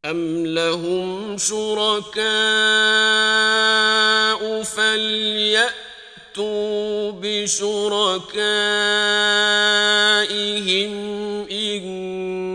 أَمْ لَهُمْ شُرَكَاءُ فَلْيَأْتُوا بِشُرَكَائِهِمْ إِن كَانُوا صَادِقِينَ.